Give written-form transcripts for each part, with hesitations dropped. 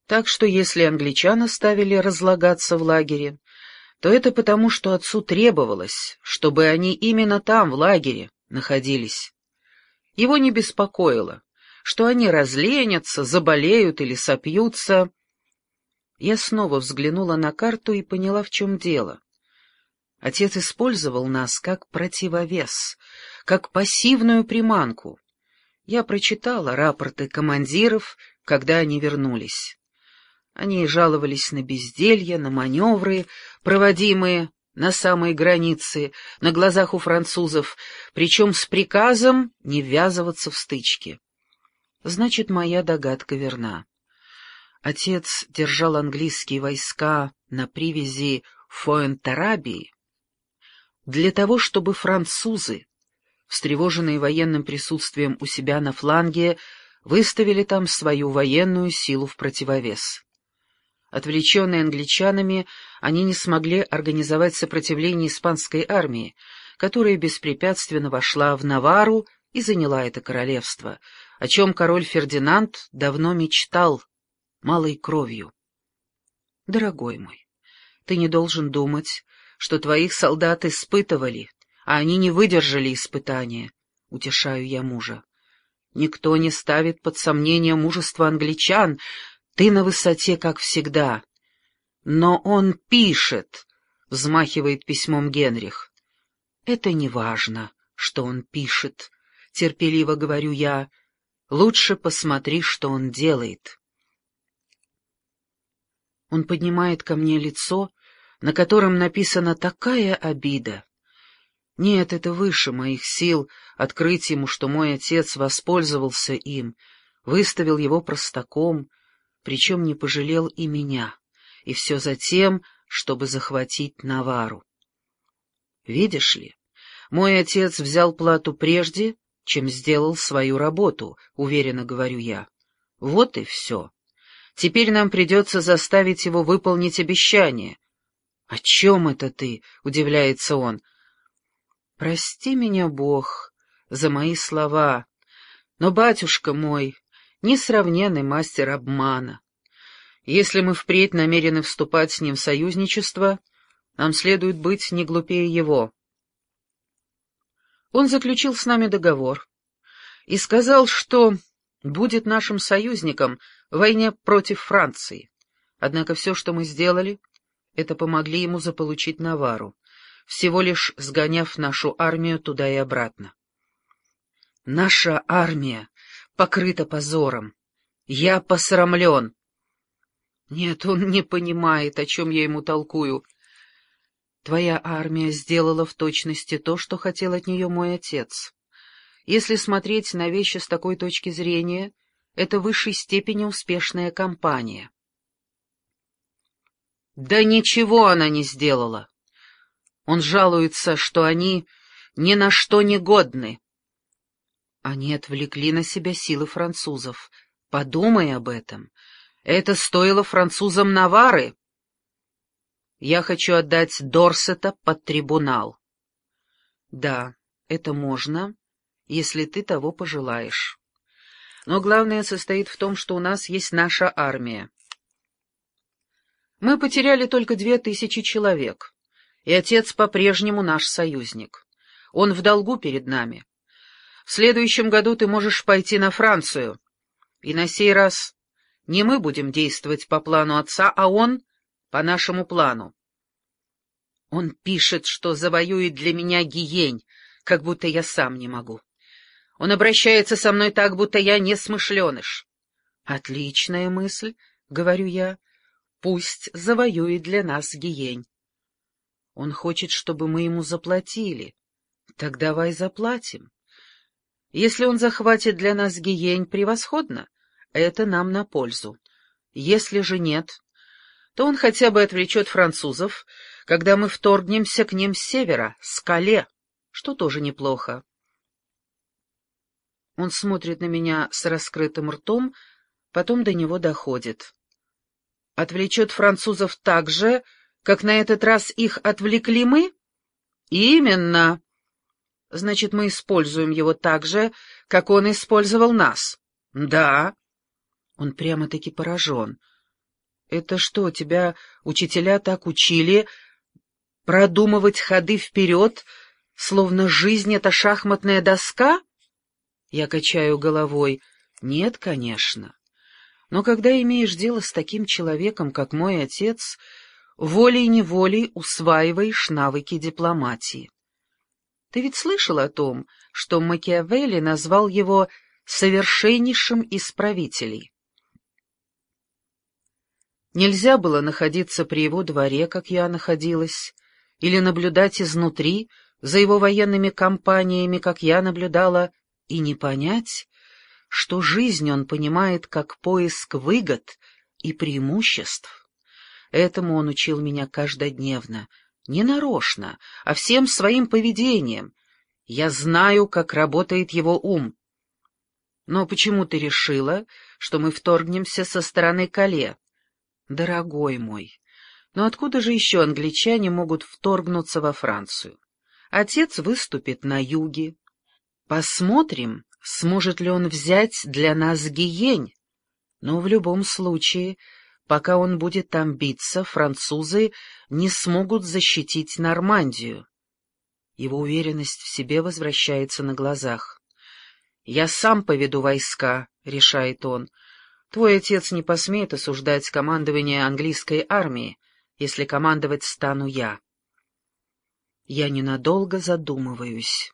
Так что если англичан оставили разлагаться в лагере, то это потому, что отцу требовалось, чтобы они именно там, в лагере, находились. Его не беспокоило, что они разленятся, заболеют или сопьются. Я снова взглянула на карту и поняла, в чем дело. Отец использовал нас как противовес, как пассивную приманку. Я прочитала рапорты командиров, когда они вернулись. Они жаловались на безделье, на маневры, проводимые на самой границе, на глазах у французов, причем с приказом не ввязываться в стычки. Значит, моя догадка верна. Отец держал английские войска на привязи в Фуэнтеррабии для того, чтобы французы, встревоженные военным присутствием у себя на фланге, выставили там свою военную силу в противовес. Отвлеченные англичанами, они не смогли организовать сопротивление испанской армии, которая беспрепятственно вошла в Наварру и заняла это королевство, о чем король Фердинанд давно мечтал, малой кровью. Дорогой мой, ты не должен думать, что твоих солдат испытывали, а они не выдержали испытания, утешаю я мужа. Никто не ставит под сомнение мужество англичан, ты на высоте, как всегда. Но он пишет, взмахивает письмом Генрих. Это не важно, что он пишет, терпеливо говорю я. Лучше посмотри, что он делает. Он поднимает ко мне лицо, на котором написана такая обида. Нет, это выше моих сил открыть ему, что мой отец воспользовался им, выставил его простаком, причем не пожалел и меня, и все за тем, чтобы захватить Наварру. Видишь ли, мой отец взял плату прежде, чем сделал свою работу, уверенно говорю я. Вот и все. Теперь нам придется заставить его выполнить обещание. — О чем это ты? — удивляется он. — Прости меня, Бог, за мои слова, но батюшка мой несравненный мастер обмана. Если мы впредь намерены вступать с ним в союзничество, нам следует быть не глупее его. Он заключил с нами договор и сказал, что будет нашим союзником в войне против Франции. Однако все, что мы сделали, это помогли ему заполучить Наварру, всего лишь сгоняв нашу армию туда и обратно. Наша армия покрыта позором. Я посрамлен. Нет, он не понимает, о чем я ему толкую. Твоя армия сделала в точности то, что хотел от нее мой отец. Если смотреть на вещи с такой точки зрения, это в высшей степени успешная кампания. Да ничего она не сделала. Он жалуется, что они ни на что не годны. Они отвлекли на себя силы французов. Подумай об этом. Это стоило французам Наварры. Я хочу отдать Дорсета под трибунал. Да, это можно, если ты того пожелаешь. Но главное состоит в том, что у нас есть наша армия. Мы потеряли только 2000 человек, и отец по-прежнему наш союзник. Он в долгу перед нами. В следующем году ты можешь пойти на Францию, и на сей раз не мы будем действовать по плану отца, а он по нашему плану. Он пишет, что завоюет для меня Гиень, как будто я сам не могу. Он обращается со мной так, будто я несмышленыш. Отличная мысль, говорю я, пусть завоюет для нас Гиень. Он хочет, чтобы мы ему заплатили. Так давай заплатим. Если он захватит для нас Гиень, превосходно. Это нам на пользу. Если же нет, то он хотя бы отвлечет французов, когда мы вторгнемся к ним с севера, с Кале, что тоже неплохо. Он смотрит на меня с раскрытым ртом, потом до него доходит. Отвлечет французов так же, как на этот раз их отвлекли мы? Именно. Значит, мы используем его так же, как он использовал нас. Да. Он прямо-таки поражен. Это что, тебя учителя так учили продумывать ходы вперед, словно жизнь — это шахматная доска? Я качаю головой. Нет, конечно. Но когда имеешь дело с таким человеком, как мой отец, волей-неволей усваиваешь навыки дипломатии. Ты ведь слышал о том, что Макиавелли назвал его совершеннейшим из правителей? Нельзя было находиться при его дворе, как я находилась, или наблюдать изнутри за его военными кампаниями, как я наблюдала, и не понять, что жизнь он понимает как поиск выгод и преимуществ. Этому он учил меня каждодневно, не нарочно, а всем своим поведением. Я знаю, как работает его ум. Но почему ты решила, что мы вторгнемся со стороны Кале? Дорогой мой, но откуда же еще англичане могут вторгнуться во Францию? Отец выступит на юге. Посмотрим, сможет ли он взять для нас Гиень. Но в любом случае, пока он будет там биться, французы не смогут защитить Нормандию. Его уверенность в себе возвращается на глазах. «Я сам поведу войска», — решает он. «Твой отец не посмеет осуждать командование английской армии, если командовать стану я». Я ненадолго задумываюсь.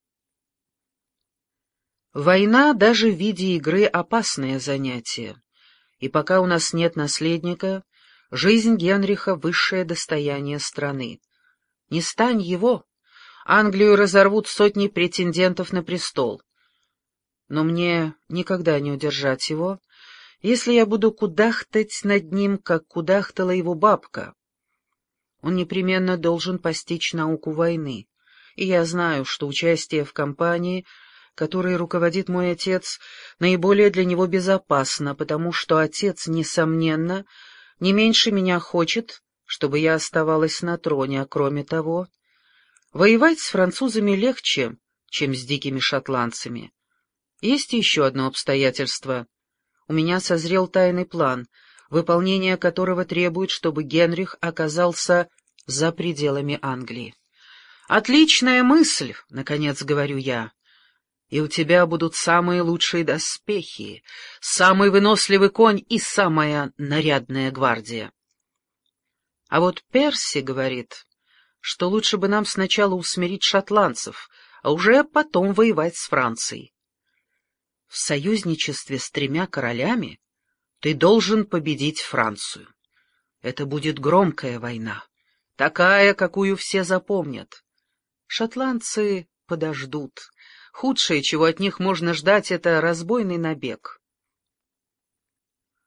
Война даже в виде игры — опасное занятие. И пока у нас нет наследника, жизнь Генриха — высшее достояние страны. Не стань его, Англию разорвут сотни претендентов на престол. Но мне никогда не удержать его, если я буду кудахтать над ним, как кудахтала его бабка. Он непременно должен постичь науку войны, и я знаю, что участие в кампании, которой руководит мой отец, наиболее для него безопасно, потому что отец, несомненно, не меньше меня хочет, чтобы я оставалась на троне, а кроме того, воевать с французами легче, чем с дикими шотландцами. Есть еще одно обстоятельство. У меня созрел тайный план, выполнение которого требует, чтобы Генрих оказался за пределами Англии. «Отличная мысль», — наконец говорю я. «И у тебя будут самые лучшие доспехи, самый выносливый конь и самая нарядная гвардия». А вот Перси говорит, что лучше бы нам сначала усмирить шотландцев, а уже потом воевать с Францией. В союзничестве с 3 королями ты должен победить Францию. Это будет громкая война, такая, какую все запомнят. Шотландцы подождут. Худшее, чего от них можно ждать, — это разбойный набег.